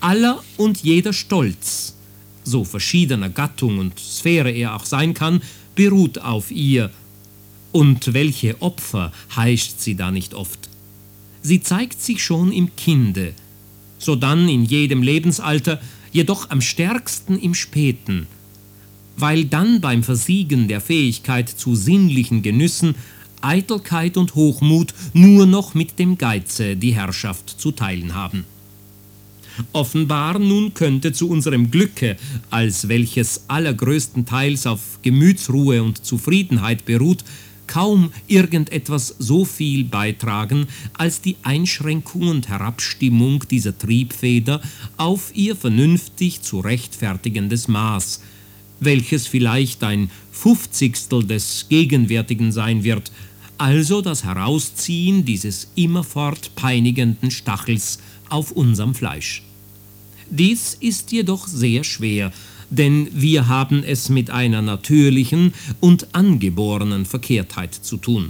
Aller und jeder Stolz, so verschiedener Gattung und Sphäre er auch sein kann, beruht auf ihr. Und welche Opfer heischt sie da nicht oft? Sie zeigt sich schon im Kinde, sodann in jedem Lebensalter, jedoch am stärksten im Späten, weil dann beim Versiegen der Fähigkeit zu sinnlichen Genüssen Eitelkeit und Hochmut nur noch mit dem Geize die Herrschaft zu teilen haben. Offenbar nun könnte zu unserem Glücke, als welches allergrößtenteils auf Gemütsruhe und Zufriedenheit beruht, kaum irgendetwas so viel beitragen, als die Einschränkung und Herabstimmung dieser Triebfeder auf ihr vernünftig zu rechtfertigendes Maß, welches vielleicht ein 50stel des Gegenwärtigen sein wird, also das Herausziehen dieses immerfort peinigenden Stachels auf unserem Fleisch. Dies ist jedoch sehr schwer, denn wir haben es mit einer natürlichen und angeborenen Verkehrtheit zu tun.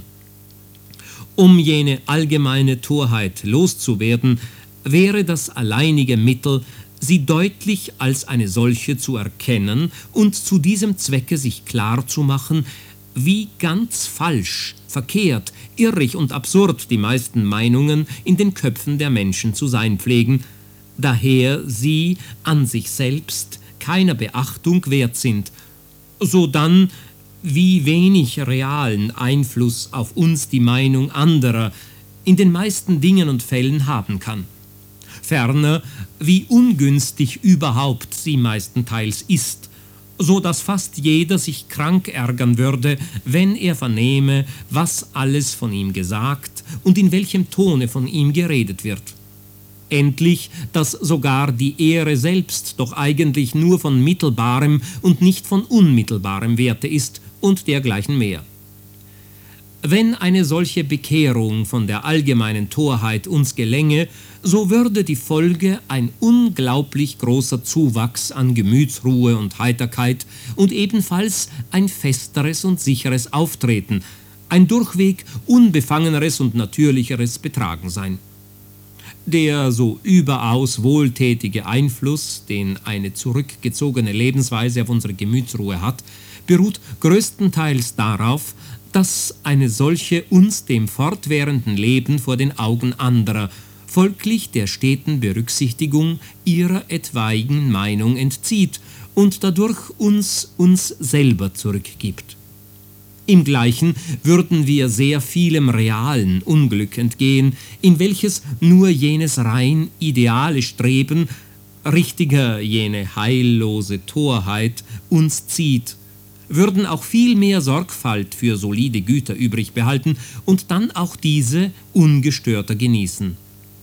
Um jene allgemeine Torheit loszuwerden, wäre das alleinige Mittel, sie deutlich als eine solche zu erkennen und zu diesem Zwecke sich klar zu machen, wie ganz falsch, verkehrt, irrig und absurd die meisten Meinungen in den Köpfen der Menschen zu sein pflegen, daher sie an sich selbst keiner Beachtung wert sind, sodann wie wenig realen Einfluss auf uns die Meinung anderer in den meisten Dingen und Fällen haben kann. Ferner, wie ungünstig überhaupt sie meistenteils ist, so dass fast jeder sich krank ärgern würde, wenn er vernehme, was alles von ihm gesagt und in welchem Tone von ihm geredet wird. Endlich, dass sogar die Ehre selbst doch eigentlich nur von mittelbarem und nicht von unmittelbarem Werte ist und dergleichen mehr. Wenn eine solche Bekehrung von der allgemeinen Torheit uns gelänge, so würde die Folge ein unglaublich großer Zuwachs an Gemütsruhe und Heiterkeit und ebenfalls ein festeres und sicheres Auftreten, ein durchweg unbefangeneres und natürlicheres Betragen sein. Der so überaus wohltätige Einfluss, den eine zurückgezogene Lebensweise auf unsere Gemütsruhe hat, beruht größtenteils darauf, dass eine solche uns dem fortwährenden Leben vor den Augen anderer, folglich der steten Berücksichtigung ihrer etwaigen Meinung entzieht und dadurch uns selber zurückgibt. Im Gleichen würden wir sehr vielem realen Unglück entgehen, in welches nur jenes rein ideale Streben, richtiger jene heillose Torheit, uns zieht, würden auch viel mehr Sorgfalt für solide Güter übrig behalten und dann auch diese ungestörter genießen.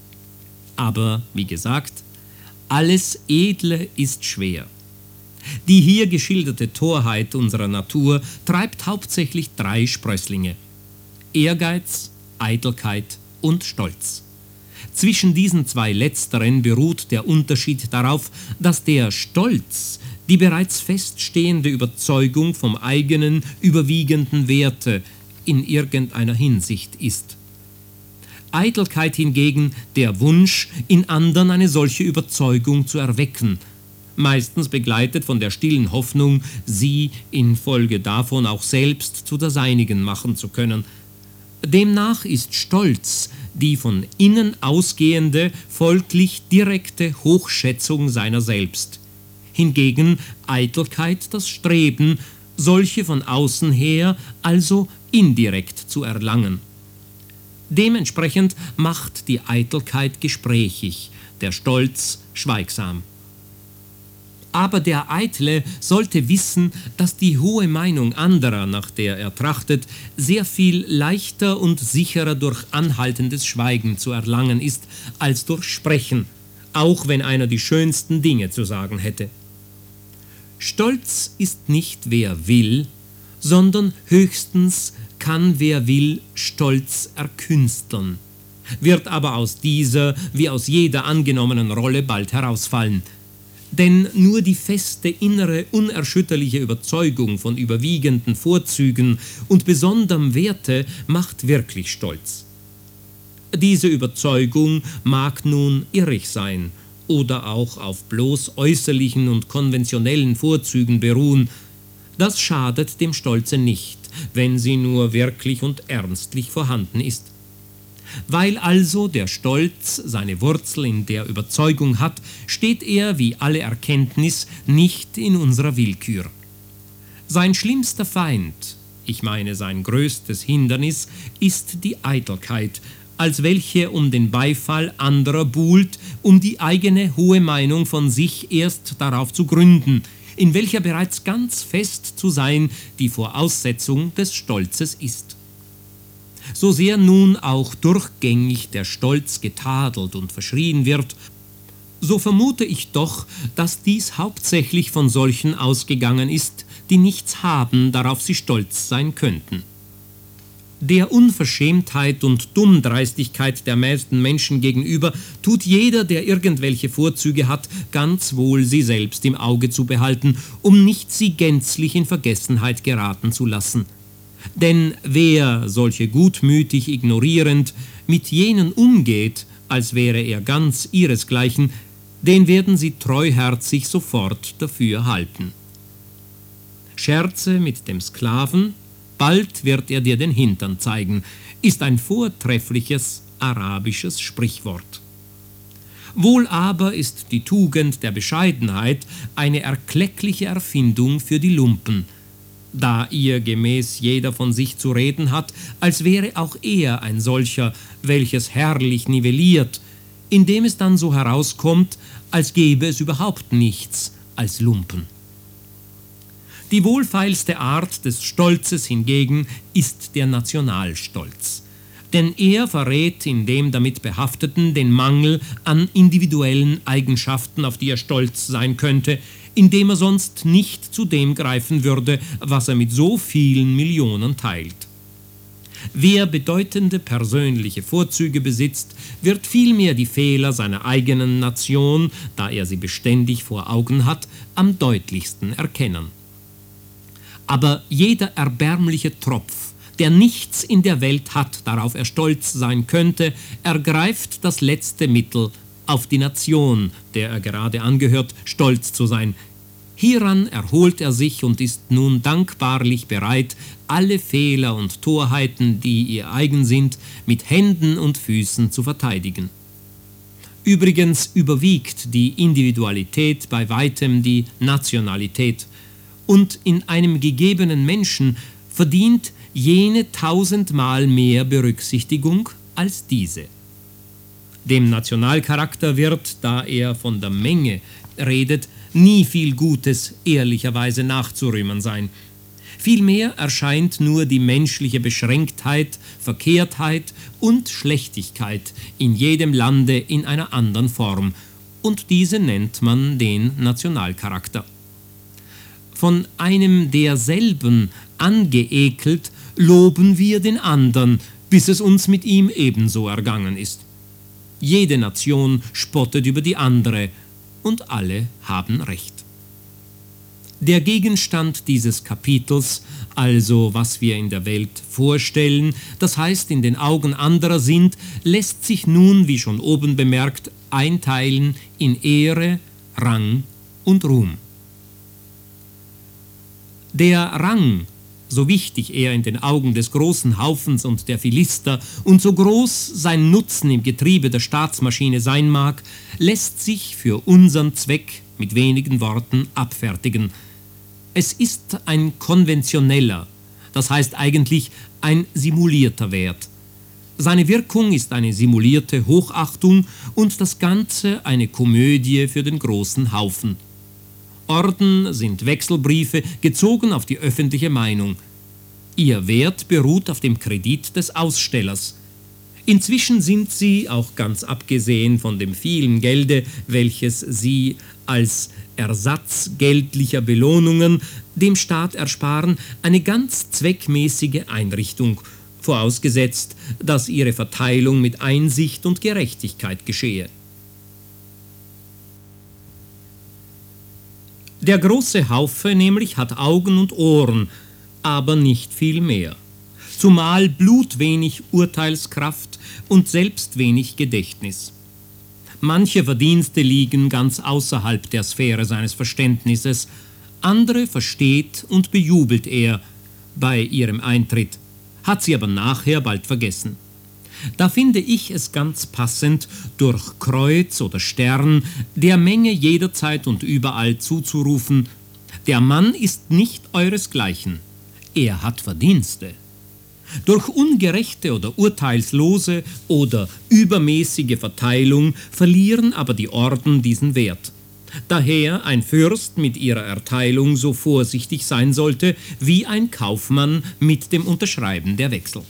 Aber, wie gesagt, alles Edle ist schwer. Die hier geschilderte Torheit unserer Natur treibt hauptsächlich 3 Sprösslinge: Ehrgeiz, Eitelkeit und Stolz. Zwischen diesen 2 letzteren beruht der Unterschied darauf, dass der Stolz die bereits feststehende Überzeugung vom eigenen überwiegenden Werte in irgendeiner Hinsicht ist. Eitelkeit hingegen der Wunsch, in anderen eine solche Überzeugung zu erwecken, meistens begleitet von der stillen Hoffnung, sie infolge davon auch selbst zu der seinigen machen zu können. Demnach ist Stolz die von innen ausgehende, folglich direkte Hochschätzung seiner selbst. Hingegen Eitelkeit das Streben, solche von außen her, also indirekt zu erlangen. Dementsprechend macht die Eitelkeit gesprächig, der Stolz schweigsam. Aber der Eitle sollte wissen, dass die hohe Meinung anderer, nach der er trachtet, sehr viel leichter und sicherer durch anhaltendes Schweigen zu erlangen ist, als durch Sprechen, auch wenn einer die schönsten Dinge zu sagen hätte. Stolz ist nicht wer will, sondern höchstens kann wer will Stolz erkünsteln, wird aber aus dieser wie aus jeder angenommenen Rolle bald herausfallen. Denn nur die feste, innere, unerschütterliche Überzeugung von überwiegenden Vorzügen und besonderem Werte macht wirklich stolz. Diese Überzeugung mag nun irrig sein oder auch auf bloß äußerlichen und konventionellen Vorzügen beruhen, das schadet dem Stolze nicht, wenn sie nur wirklich und ernstlich vorhanden ist. Weil also der Stolz seine Wurzel in der Überzeugung hat, steht er wie alle Erkenntnis nicht in unserer Willkür. Sein schlimmster Feind, ich meine sein größtes Hindernis, ist die Eitelkeit, als welche um den Beifall anderer buhlt, um die eigene hohe Meinung von sich erst darauf zu gründen, in welcher bereits ganz fest zu sein die Voraussetzung des Stolzes ist. So sehr nun auch durchgängig der Stolz getadelt und verschrien wird, so vermute ich doch, dass dies hauptsächlich von solchen ausgegangen ist, die nichts haben, darauf sie stolz sein könnten. Der Unverschämtheit und Dummdreistigkeit der meisten Menschen gegenüber tut jeder, der irgendwelche Vorzüge hat, ganz wohl, sie selbst im Auge zu behalten, um nicht sie gänzlich in Vergessenheit geraten zu lassen. Denn wer, solche gutmütig ignorierend, mit jenen umgeht, als wäre er ganz ihresgleichen, den werden sie treuherzig sofort dafür halten. Scherze mit dem Sklaven, bald wird er dir den Hintern zeigen, ist ein vortreffliches arabisches Sprichwort. Wohl aber ist die Tugend der Bescheidenheit eine erkleckliche Erfindung für die Lumpen, da ihr gemäß jeder von sich zu reden hat, als wäre auch er ein solcher, welches herrlich nivelliert, indem es dann so herauskommt, als gäbe es überhaupt nichts als Lumpen. Die wohlfeilste Art des Stolzes hingegen ist der Nationalstolz, denn er verrät in dem damit Behafteten den Mangel an individuellen Eigenschaften, auf die er stolz sein könnte, indem er sonst nicht zu dem greifen würde, was er mit so vielen Millionen teilt. Wer bedeutende persönliche Vorzüge besitzt, wird vielmehr die Fehler seiner eigenen Nation, da er sie beständig vor Augen hat, am deutlichsten erkennen. Aber jeder erbärmliche Tropf, der nichts in der Welt hat, darauf er stolz sein könnte, ergreift das letzte Mittel, auf die Nation, der er gerade angehört, stolz zu sein. Hieran erholt er sich und ist nun dankbarlich bereit, alle Fehler und Torheiten, die ihr eigen sind, mit Händen und Füßen zu verteidigen. Übrigens überwiegt die Individualität bei weitem die Nationalität, und in einem gegebenen Menschen verdient jene 1000-mal mehr Berücksichtigung als diese. Dem Nationalcharakter wird, da er von der Menge redet, nie viel Gutes ehrlicherweise nachzurühmen sein. Vielmehr erscheint nur die menschliche Beschränktheit, Verkehrtheit und Schlechtigkeit in jedem Lande in einer anderen Form, und diese nennt man den Nationalcharakter. Von einem derselben angeekelt, loben wir den andern, bis es uns mit ihm ebenso ergangen ist. Jede Nation spottet über die andere, und alle haben Recht. Der Gegenstand dieses Kapitels, also was wir in der Welt vorstellen, das heißt in den Augen anderer sind, lässt sich nun, wie schon oben bemerkt, einteilen in Ehre, Rang und Ruhm. Der Rang, so wichtig er in den Augen des großen Haufens und der Philister und so groß sein Nutzen im Getriebe der Staatsmaschine sein mag, lässt sich für unseren Zweck mit wenigen Worten abfertigen. Es ist ein konventioneller, das heißt eigentlich ein simulierter Wert. Seine Wirkung ist eine simulierte Hochachtung und das Ganze eine Komödie für den großen Haufen. Orden sind Wechselbriefe, gezogen auf die öffentliche Meinung. Ihr Wert beruht auf dem Kredit des Ausstellers. Inzwischen sind sie, auch ganz abgesehen von dem vielen Gelde, welches sie als Ersatz geldlicher Belohnungen dem Staat ersparen, eine ganz zweckmäßige Einrichtung, vorausgesetzt, dass ihre Verteilung mit Einsicht und Gerechtigkeit geschehe. Der große Haufe nämlich hat Augen und Ohren, aber nicht viel mehr, zumal blutwenig Urteilskraft und selbst wenig Gedächtnis. Manche Verdienste liegen ganz außerhalb der Sphäre seines Verständnisses, andere versteht und bejubelt er bei ihrem Eintritt, hat sie aber nachher bald vergessen. Da finde ich es ganz passend, durch Kreuz oder Stern der Menge jederzeit und überall zuzurufen: Der Mann ist nicht euresgleichen, er hat Verdienste. Durch ungerechte oder urteilslose oder übermäßige Verteilung verlieren aber die Orden diesen Wert. Daher ein Fürst mit ihrer Erteilung so vorsichtig sein sollte, wie ein Kaufmann mit dem Unterschreiben der Wechsel.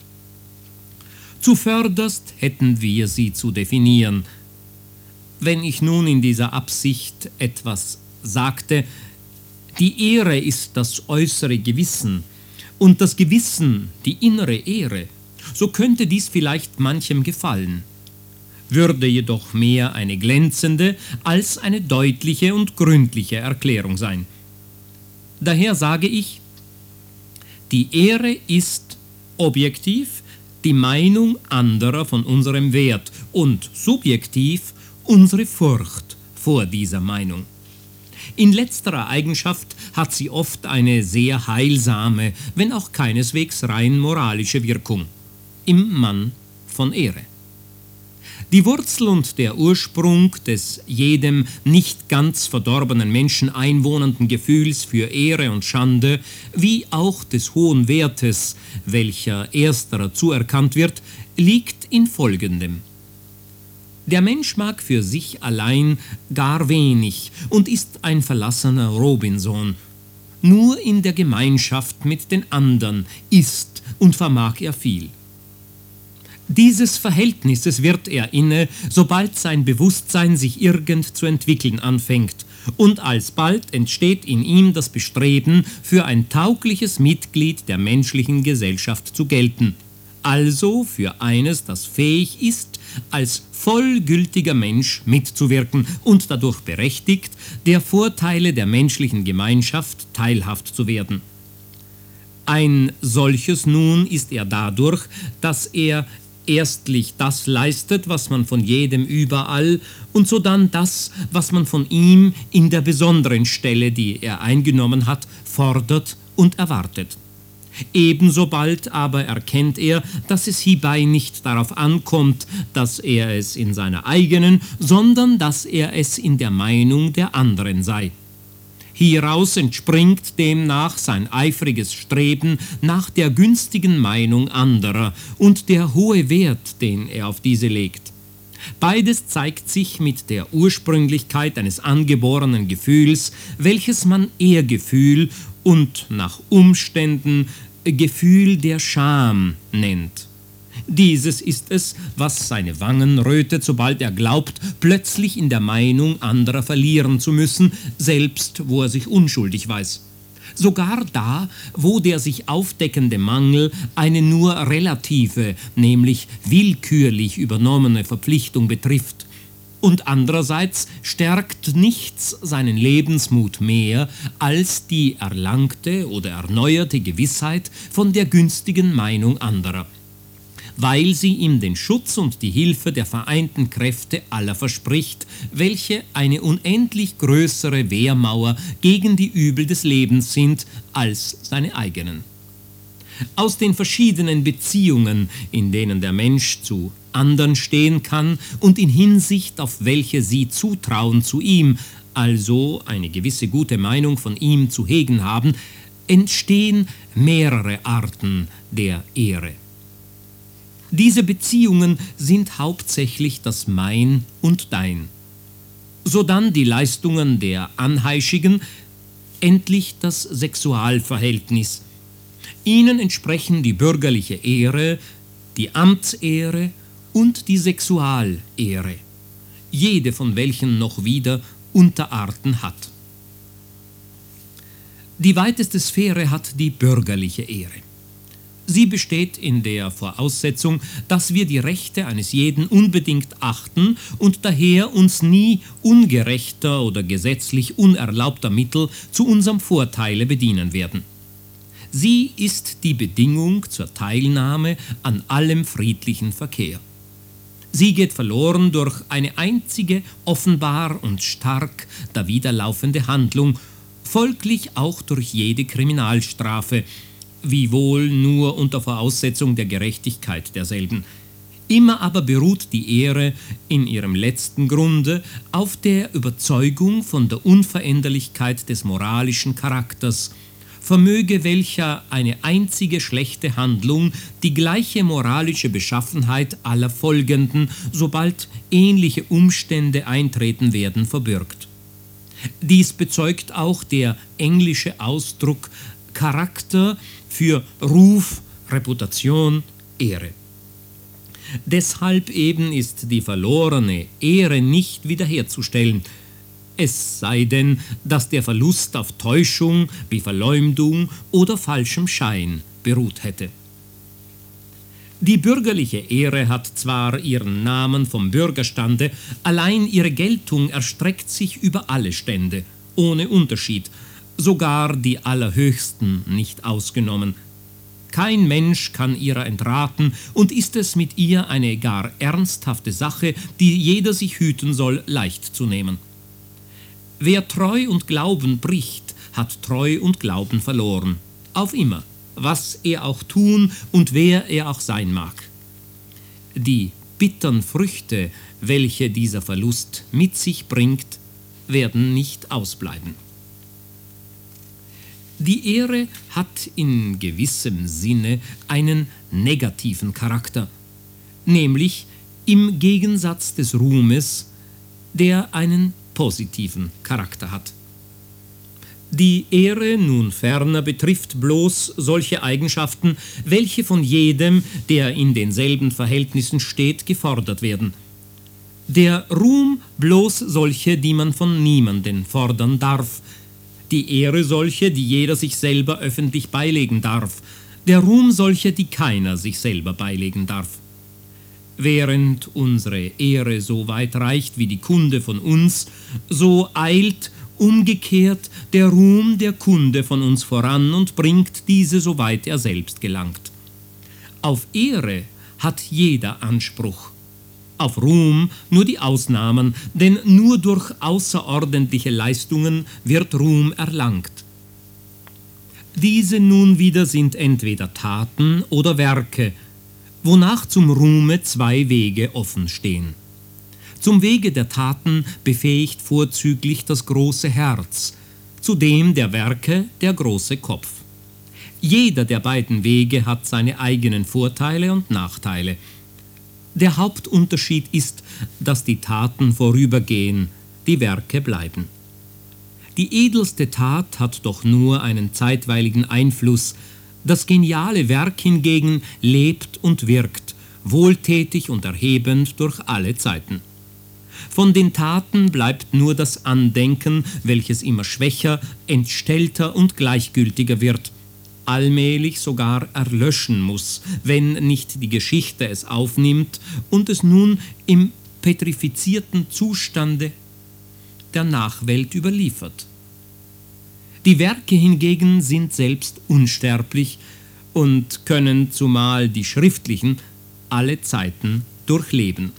Zuvörderst hätten wir sie zu definieren. Wenn ich nun in dieser Absicht etwas sagte: Die Ehre ist das äußere Gewissen und das Gewissen die innere Ehre, so könnte dies vielleicht manchem gefallen, würde jedoch mehr eine glänzende als eine deutliche und gründliche Erklärung sein. Daher sage ich: Die Ehre ist objektiv die Meinung anderer von unserem Wert und subjektiv unsere Furcht vor dieser Meinung. In letzterer Eigenschaft hat sie oft eine sehr heilsame, wenn auch keineswegs rein moralische Wirkung im Mann von Ehre. Die Wurzel und der Ursprung des jedem nicht ganz verdorbenen Menschen einwohnenden Gefühls für Ehre und Schande, wie auch des hohen Wertes, welcher ersterer zuerkannt wird, liegt in Folgendem: Der Mensch mag für sich allein gar wenig und ist ein verlassener Robinson. Nur in der Gemeinschaft mit den anderen ist und vermag er viel. Dieses Verhältnisses wird er inne, sobald sein Bewusstsein sich irgend zu entwickeln anfängt, und alsbald entsteht in ihm das Bestreben, für ein taugliches Mitglied der menschlichen Gesellschaft zu gelten, also für eines, das fähig ist, als vollgültiger Mensch mitzuwirken und dadurch berechtigt, der Vorteile der menschlichen Gemeinschaft teilhaft zu werden. Ein solches nun ist er dadurch, dass er erstlich das leistet, was man von jedem überall, und sodann das, was man von ihm in der besonderen Stelle, die er eingenommen hat, fordert und erwartet. Ebenso bald aber erkennt er, dass es hierbei nicht darauf ankommt, dass er es in seiner eigenen, sondern dass er es in der Meinung der anderen sei. Hieraus entspringt demnach sein eifriges Streben nach der günstigen Meinung anderer und der hohe Wert, den er auf diese legt. Beides zeigt sich mit der Ursprünglichkeit eines angeborenen Gefühls, welches man Ehrgefühl und nach Umständen Gefühl der Scham nennt. Dieses ist es, was seine Wangen rötet, sobald er glaubt, plötzlich in der Meinung anderer verlieren zu müssen, selbst wo er sich unschuldig weiß. Sogar da, wo der sich aufdeckende Mangel eine nur relative, nämlich willkürlich übernommene Verpflichtung betrifft. Und andererseits stärkt nichts seinen Lebensmut mehr als die erlangte oder erneuerte Gewissheit von der günstigen Meinung anderer, weil sie ihm den Schutz und die Hilfe der vereinten Kräfte aller verspricht, welche eine unendlich größere Wehrmauer gegen die Übel des Lebens sind als seine eigenen. Aus den verschiedenen Beziehungen, in denen der Mensch zu anderen stehen kann und in Hinsicht auf welche sie Zutrauen zu ihm, also eine gewisse gute Meinung von ihm zu hegen haben, entstehen mehrere Arten der Ehre. Diese Beziehungen sind hauptsächlich das Mein und Dein. Sodann die Leistungen der Anheischigen, endlich das Sexualverhältnis. Ihnen entsprechen die bürgerliche Ehre, die Amtsehre und die Sexualehre, jede von welchen noch wieder Unterarten hat. Die weiteste Sphäre hat die bürgerliche Ehre. Sie besteht in der Voraussetzung, dass wir die Rechte eines jeden unbedingt achten und daher uns nie ungerechter oder gesetzlich unerlaubter Mittel zu unserem Vorteile bedienen werden. Sie ist die Bedingung zur Teilnahme an allem friedlichen Verkehr. Sie geht verloren durch eine einzige, offenbar und stark dawiderlaufende Handlung, folglich auch durch jede Kriminalstrafe, wiewohl nur unter Voraussetzung der Gerechtigkeit derselben. Immer aber beruht die Ehre in ihrem letzten Grunde auf der Überzeugung von der Unveränderlichkeit des moralischen Charakters, vermöge welcher eine einzige schlechte Handlung die gleiche moralische Beschaffenheit aller folgenden, sobald ähnliche Umstände eintreten werden, verbirgt. Dies bezeugt auch der englische Ausdruck Charakter für Ruf, Reputation, Ehre. Deshalb eben ist die verlorene Ehre nicht wiederherzustellen, es sei denn, dass der Verlust auf Täuschung wie Verleumdung oder falschem Schein beruht hätte. Die bürgerliche Ehre hat zwar ihren Namen vom Bürgerstande, allein ihre Geltung erstreckt sich über alle Stände, ohne Unterschied, sogar die allerhöchsten nicht ausgenommen. Kein Mensch kann ihrer entraten und ist es mit ihr eine gar ernsthafte Sache, die jeder sich hüten soll, leicht zu nehmen. Wer Treu und Glauben bricht, hat Treu und Glauben verloren. Auf immer, was er auch tun und wer er auch sein mag. Die bittern Früchte, welche dieser Verlust mit sich bringt, werden nicht ausbleiben. Die Ehre hat in gewissem Sinne einen negativen Charakter, nämlich im Gegensatz des Ruhmes, der einen positiven Charakter hat. Die Ehre nun ferner betrifft bloß solche Eigenschaften, welche von jedem, der in denselben Verhältnissen steht, gefordert werden. Der Ruhm bloß solche, die man von niemanden fordern darf, die Ehre solche, die jeder sich selber öffentlich beilegen darf, der Ruhm solche, die keiner sich selber beilegen darf. Während unsere Ehre so weit reicht wie die Kunde von uns, so eilt umgekehrt der Ruhm der Kunde von uns voran und bringt diese, soweit er selbst gelangt. Auf Ehre hat jeder Anspruch, auf Ruhm nur die Ausnahmen, denn nur durch außerordentliche Leistungen wird Ruhm erlangt. Diese nun wieder sind entweder Taten oder Werke, wonach zum Ruhme zwei Wege offen stehen. Zum Wege der Taten befähigt vorzüglich das große Herz, zu dem der Werke der große Kopf. Jeder der beiden Wege hat seine eigenen Vorteile und Nachteile. Der Hauptunterschied ist, dass die Taten vorübergehen, die Werke bleiben. Die edelste Tat hat doch nur einen zeitweiligen Einfluss, das geniale Werk hingegen lebt und wirkt, wohltätig und erhebend durch alle Zeiten. Von den Taten bleibt nur das Andenken, welches immer schwächer, entstellter und gleichgültiger wird, allmählich sogar erlöschen muss, wenn nicht die Geschichte es aufnimmt und es nun im petrifizierten Zustande der Nachwelt überliefert. Die Werke hingegen sind selbst unsterblich und können, zumal die schriftlichen, alle Zeiten durchleben.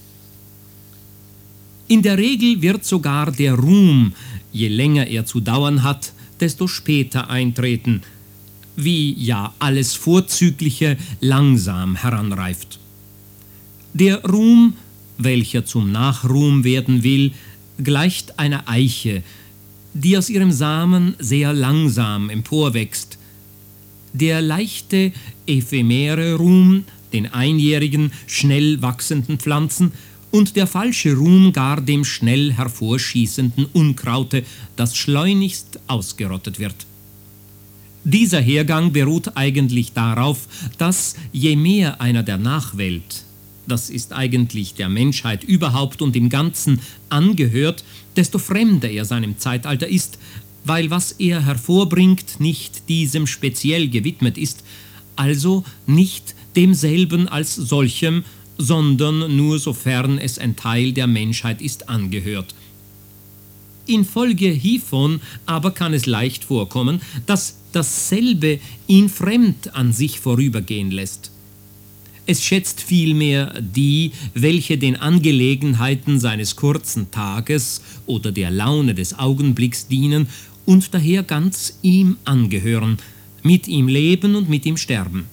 In der Regel wird sogar der Ruhm, je länger er zu dauern hat, desto später eintreten, wie ja alles Vorzügliche langsam heranreift. Der Ruhm, welcher zum Nachruhm werden will, gleicht einer Eiche, die aus ihrem Samen sehr langsam emporwächst. Der leichte, ephemere Ruhm, den einjährigen, schnell wachsenden Pflanzen, und der falsche Ruhm gar dem schnell hervorschießenden Unkraute, das schleunigst ausgerottet wird. Dieser Hergang beruht eigentlich darauf, dass je mehr einer der Nachwelt, das ist eigentlich der Menschheit überhaupt und im Ganzen, angehört, desto fremder er seinem Zeitalter ist, weil was er hervorbringt nicht diesem speziell gewidmet ist, also nicht demselben als solchem, sondern nur sofern es ein Teil der Menschheit ist, angehört. Infolge hiervon aber kann es leicht vorkommen, dass dasselbe ihn fremd an sich vorübergehen lässt. Es schätzt vielmehr die, welche den Angelegenheiten seines kurzen Tages oder der Laune des Augenblicks dienen und daher ganz ihm angehören, mit ihm leben und mit ihm sterben.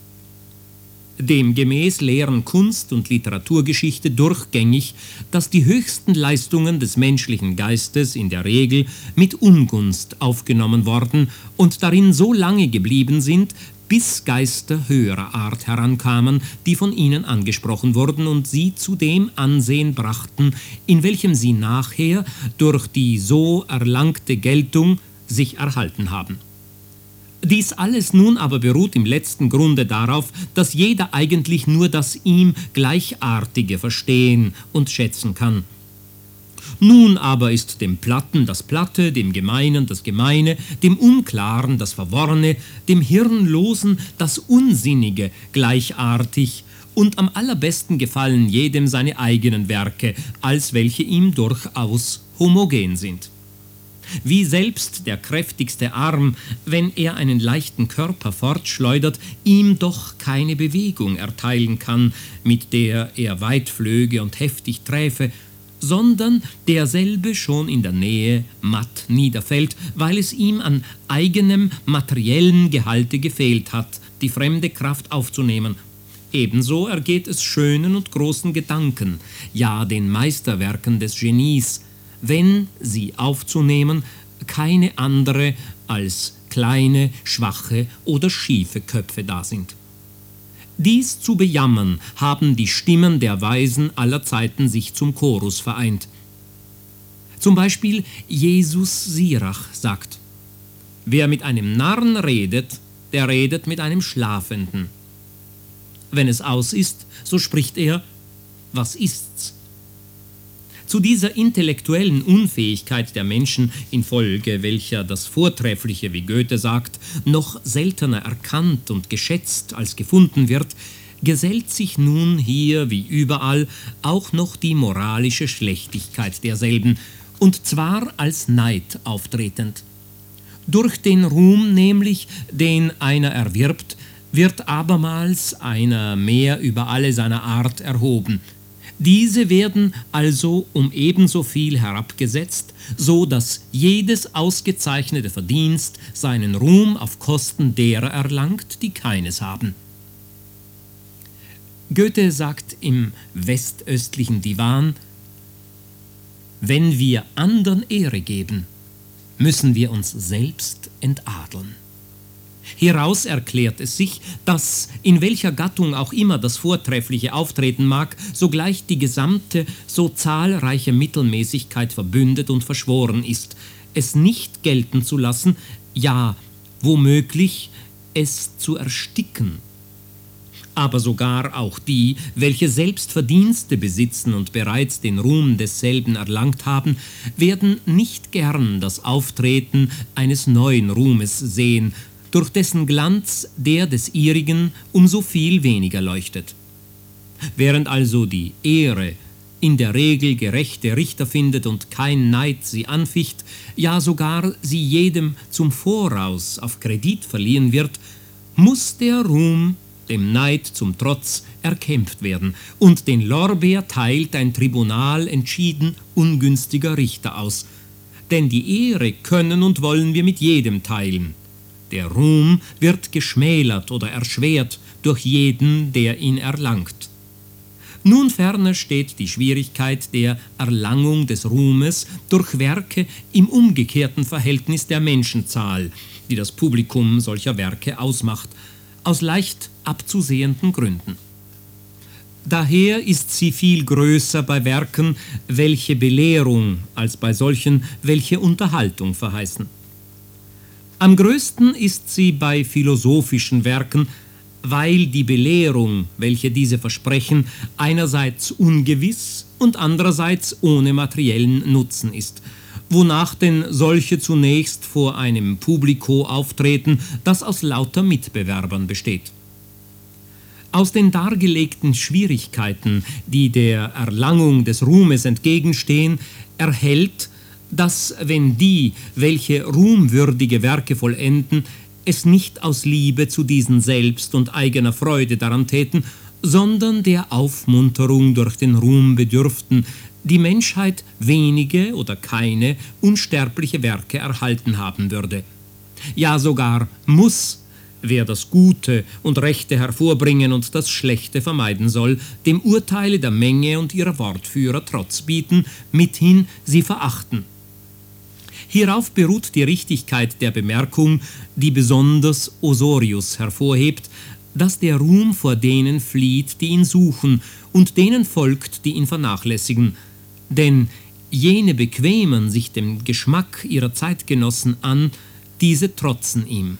Demgemäß lehren Kunst und Literaturgeschichte durchgängig, dass die höchsten Leistungen des menschlichen Geistes in der Regel mit Ungunst aufgenommen worden und darin so lange geblieben sind, bis Geister höherer Art herankamen, die von ihnen angesprochen wurden und sie zu dem Ansehen brachten, in welchem sie nachher durch die so erlangte Geltung sich erhalten haben. Dies alles nun aber beruht im letzten Grunde darauf, dass jeder eigentlich nur das ihm Gleichartige verstehen und schätzen kann. Nun aber ist dem Platten das Platte, dem Gemeinen das Gemeine, dem Unklaren das Verworrene, dem Hirnlosen das Unsinnige gleichartig, und am allerbesten gefallen jedem seine eigenen Werke, als welche ihm durchaus homogen sind. Wie selbst der kräftigste Arm, wenn er einen leichten Körper fortschleudert, ihm doch keine Bewegung erteilen kann, mit der er weit flöge und heftig träfe, sondern derselbe schon in der Nähe matt niederfällt, weil es ihm an eigenem materiellen Gehalte gefehlt hat, die fremde Kraft aufzunehmen. Ebenso ergeht es schönen und großen Gedanken, ja den Meisterwerken des Genies, wenn sie aufzunehmen keine andere als kleine, schwache oder schiefe Köpfe da sind. Dies zu bejammern haben die Stimmen der Weisen aller Zeiten sich zum Chorus vereint. Zum Beispiel Jesus Sirach sagt: Wer mit einem Narren redet, der redet mit einem Schlafenden. Wenn es aus ist, so spricht er: Was ist's? Zu dieser intellektuellen Unfähigkeit der Menschen, infolge welcher das Vortreffliche, wie Goethe sagt, noch seltener erkannt und geschätzt als gefunden wird, gesellt sich nun hier wie überall auch noch die moralische Schlechtigkeit derselben, und zwar als Neid auftretend. Durch den Ruhm nämlich, den einer erwirbt, wird abermals einer mehr über alle seiner Art erhoben. Diese werden also um ebenso viel herabgesetzt, so dass jedes ausgezeichnete Verdienst seinen Ruhm auf Kosten derer erlangt, die keines haben. Goethe sagt im westöstlichen Divan: Wenn wir andern Ehre geben, müssen wir uns selbst entadeln. Hieraus erklärt es sich, dass, in welcher Gattung auch immer das Vortreffliche auftreten mag, sogleich die gesamte, so zahlreiche Mittelmäßigkeit verbündet und verschworen ist, es nicht gelten zu lassen, ja, womöglich es zu ersticken. Aber sogar auch die, welche selbst Verdienste besitzen und bereits den Ruhm desselben erlangt haben, werden nicht gern das Auftreten eines neuen Ruhmes sehen, durch dessen Glanz der des ihrigen umso viel weniger leuchtet. Während also die Ehre in der Regel gerechte Richter findet und kein Neid sie anficht, ja sogar sie jedem zum Voraus auf Kredit verliehen wird, muss der Ruhm dem Neid zum Trotz erkämpft werden, und den Lorbeer teilt ein Tribunal entschieden ungünstiger Richter aus. Denn die Ehre können und wollen wir mit jedem teilen. Der Ruhm wird geschmälert oder erschwert durch jeden, der ihn erlangt. Nun ferner steht die Schwierigkeit der Erlangung des Ruhmes durch Werke im umgekehrten Verhältnis der Menschenzahl, die das Publikum solcher Werke ausmacht, aus leicht abzusehenden Gründen. Daher ist sie viel größer bei Werken, welche Belehrung, als bei solchen, welche Unterhaltung verheißen. Am größten ist sie bei philosophischen Werken, weil die Belehrung, welche diese versprechen, einerseits ungewiss und andererseits ohne materiellen Nutzen ist, wonach denn solche zunächst vor einem Publiko auftreten, das aus lauter Mitbewerbern besteht. Aus den dargelegten Schwierigkeiten, die der Erlangung des Ruhmes entgegenstehen, erhellt, dass, wenn die, welche ruhmwürdige Werke vollenden, es nicht aus Liebe zu diesen selbst und eigener Freude daran täten, sondern der Aufmunterung durch den Ruhm bedürften, die Menschheit wenige oder keine unsterbliche Werke erhalten haben würde. Ja, sogar muss, wer das Gute und Rechte hervorbringen und das Schlechte vermeiden soll, dem Urteile der Menge und ihrer Wortführer Trotz bieten, mithin sie verachten. Hierauf beruht die Richtigkeit der Bemerkung, die besonders Osorius hervorhebt, dass der Ruhm vor denen flieht, die ihn suchen, und denen folgt, die ihn vernachlässigen. Denn jene bequemen sich dem Geschmack ihrer Zeitgenossen an, diese trotzen ihm.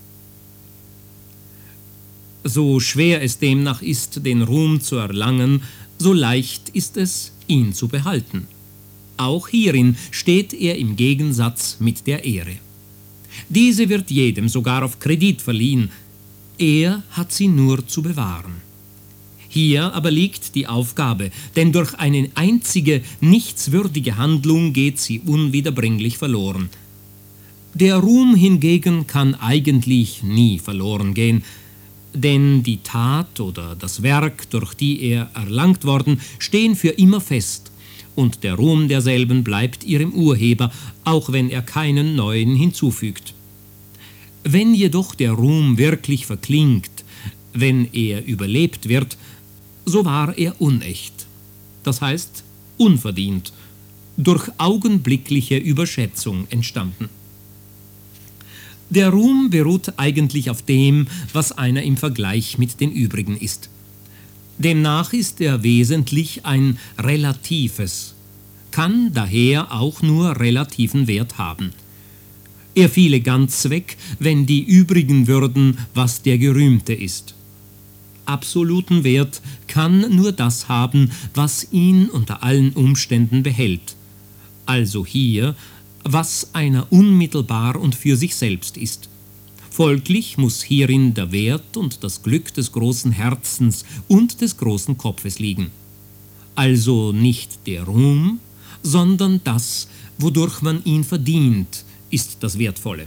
So schwer es demnach ist, den Ruhm zu erlangen, so leicht ist es, ihn zu behalten. Auch hierin steht er im Gegensatz mit der Ehre. Diese wird jedem sogar auf Kredit verliehen, er hat sie nur zu bewahren. Hier aber liegt die Aufgabe, denn durch eine einzige, nichtswürdige Handlung geht sie unwiederbringlich verloren. Der Ruhm hingegen kann eigentlich nie verloren gehen, denn die Tat oder das Werk, durch die er erlangt worden, stehen für immer fest, und der Ruhm derselben bleibt ihrem Urheber, auch wenn er keinen neuen hinzufügt. Wenn jedoch der Ruhm wirklich verklingt, wenn er überlebt wird, so war er unecht, das heißt unverdient, durch augenblickliche Überschätzung entstanden. Der Ruhm beruht eigentlich auf dem, was einer im Vergleich mit den übrigen ist. Demnach ist er wesentlich ein relatives, kann daher auch nur relativen Wert haben. Er fiele ganz weg, wenn die übrigen würden, was der Gerühmte ist. Absoluten Wert kann nur das haben, was ihn unter allen Umständen behält. Also hier, was einer unmittelbar und für sich selbst ist. Folglich muss hierin der Wert und das Glück des großen Herzens und des großen Kopfes liegen. Also nicht der Ruhm, sondern das, wodurch man ihn verdient, ist das Wertvolle.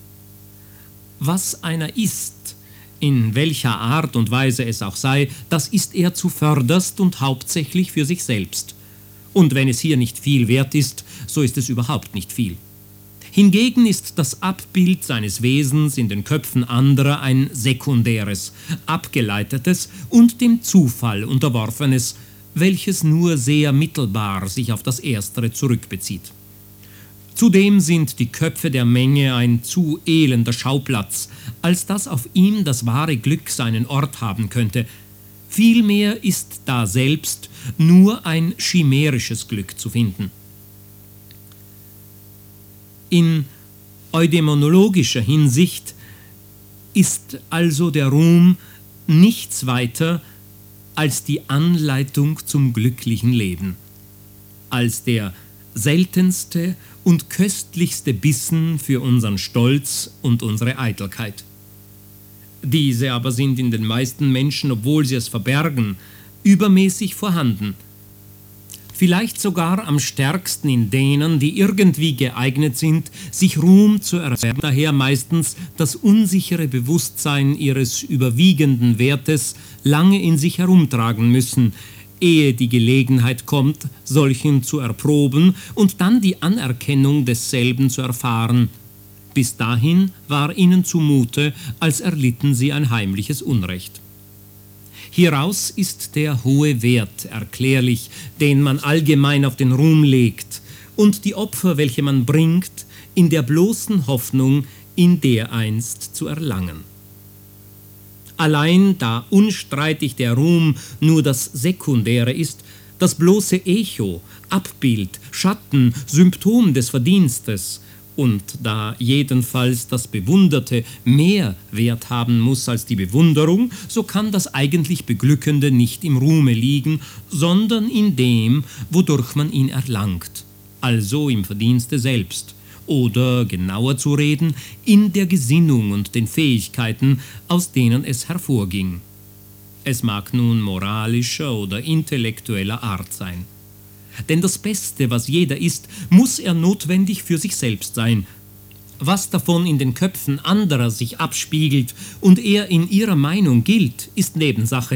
Was einer ist, in welcher Art und Weise es auch sei, das ist er zuvörderst und hauptsächlich für sich selbst. Und wenn es hier nicht viel wert ist, so ist es überhaupt nicht viel. Hingegen ist das Abbild seines Wesens in den Köpfen anderer ein sekundäres, abgeleitetes und dem Zufall unterworfenes, welches nur sehr mittelbar sich auf das Erstere zurückbezieht. Zudem sind die Köpfe der Menge ein zu elender Schauplatz, als dass auf ihm das wahre Glück seinen Ort haben könnte. Vielmehr ist da selbst nur ein chimärisches Glück zu finden. In eudaimonologischer Hinsicht ist also der Ruhm nichts weiter als die Anleitung zum glücklichen Leben, als der seltenste und köstlichste Bissen für unseren Stolz und unsere Eitelkeit. Diese aber sind in den meisten Menschen, obwohl sie es verbergen, übermäßig vorhanden. Vielleicht sogar am stärksten in denen, die irgendwie geeignet sind, sich Ruhm zu erwerben, daher meistens das unsichere Bewusstsein ihres überwiegenden Wertes lange in sich herumtragen müssen, ehe die Gelegenheit kommt, solchen zu erproben und dann die Anerkennung desselben zu erfahren. Bis dahin war ihnen zumute, als erlitten sie ein heimliches Unrecht. Hieraus ist der hohe Wert erklärlich, den man allgemein auf den Ruhm legt, und die Opfer, welche man bringt, in der bloßen Hoffnung, ihn dereinst zu erlangen. Allein da unstreitig der Ruhm nur das Sekundäre ist, das bloße Echo, Abbild, Schatten, Symptom des Verdienstes, und da jedenfalls das Bewunderte mehr Wert haben muss als die Bewunderung, so kann das eigentlich Beglückende nicht im Ruhme liegen, sondern in dem, wodurch man ihn erlangt, also im Verdienste selbst, oder genauer zu reden, in der Gesinnung und den Fähigkeiten, aus denen es hervorging. Es mag nun moralischer oder intellektueller Art sein. Denn das Beste, was jeder ist, muss er notwendig für sich selbst sein. Was davon in den Köpfen anderer sich abspiegelt und er in ihrer Meinung gilt, ist Nebensache,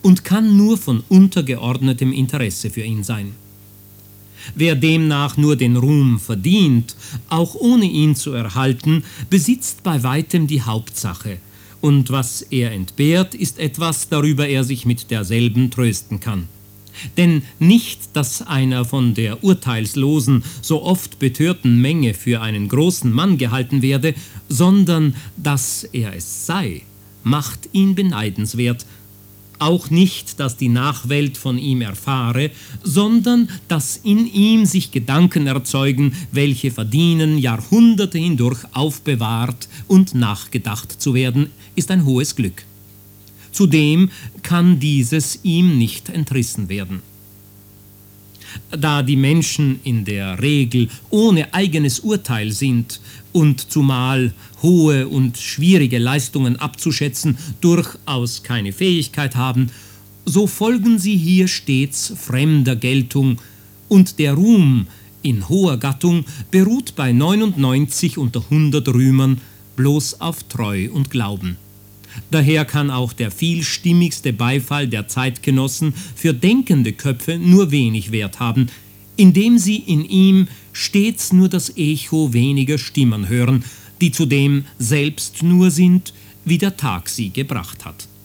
und kann nur von untergeordnetem Interesse für ihn sein. Wer demnach nur den Ruhm verdient, auch ohne ihn zu erhalten, besitzt bei weitem die Hauptsache, und was er entbehrt, ist etwas, darüber er sich mit derselben trösten kann. Denn nicht, dass einer von der urteilslosen, so oft betörten Menge für einen großen Mann gehalten werde, sondern dass er es sei, macht ihn beneidenswert. Auch nicht, dass die Nachwelt von ihm erfahre, sondern dass in ihm sich Gedanken erzeugen, welche verdienen, Jahrhunderte hindurch aufbewahrt und nachgedacht zu werden, ist ein hohes Glück. Zudem kann dieses ihm nicht entrissen werden. Da die Menschen in der Regel ohne eigenes Urteil sind und zumal hohe und schwierige Leistungen abzuschätzen durchaus keine Fähigkeit haben, so folgen sie hier stets fremder Geltung, und der Ruhm in hoher Gattung beruht bei 99 unter 100 Rühmern bloß auf Treu und Glauben. Daher kann auch der vielstimmigste Beifall der Zeitgenossen für denkende Köpfe nur wenig Wert haben, indem sie in ihm stets nur das Echo weniger Stimmen hören, die zudem selbst nur sind, wie der Tag sie gebracht hat.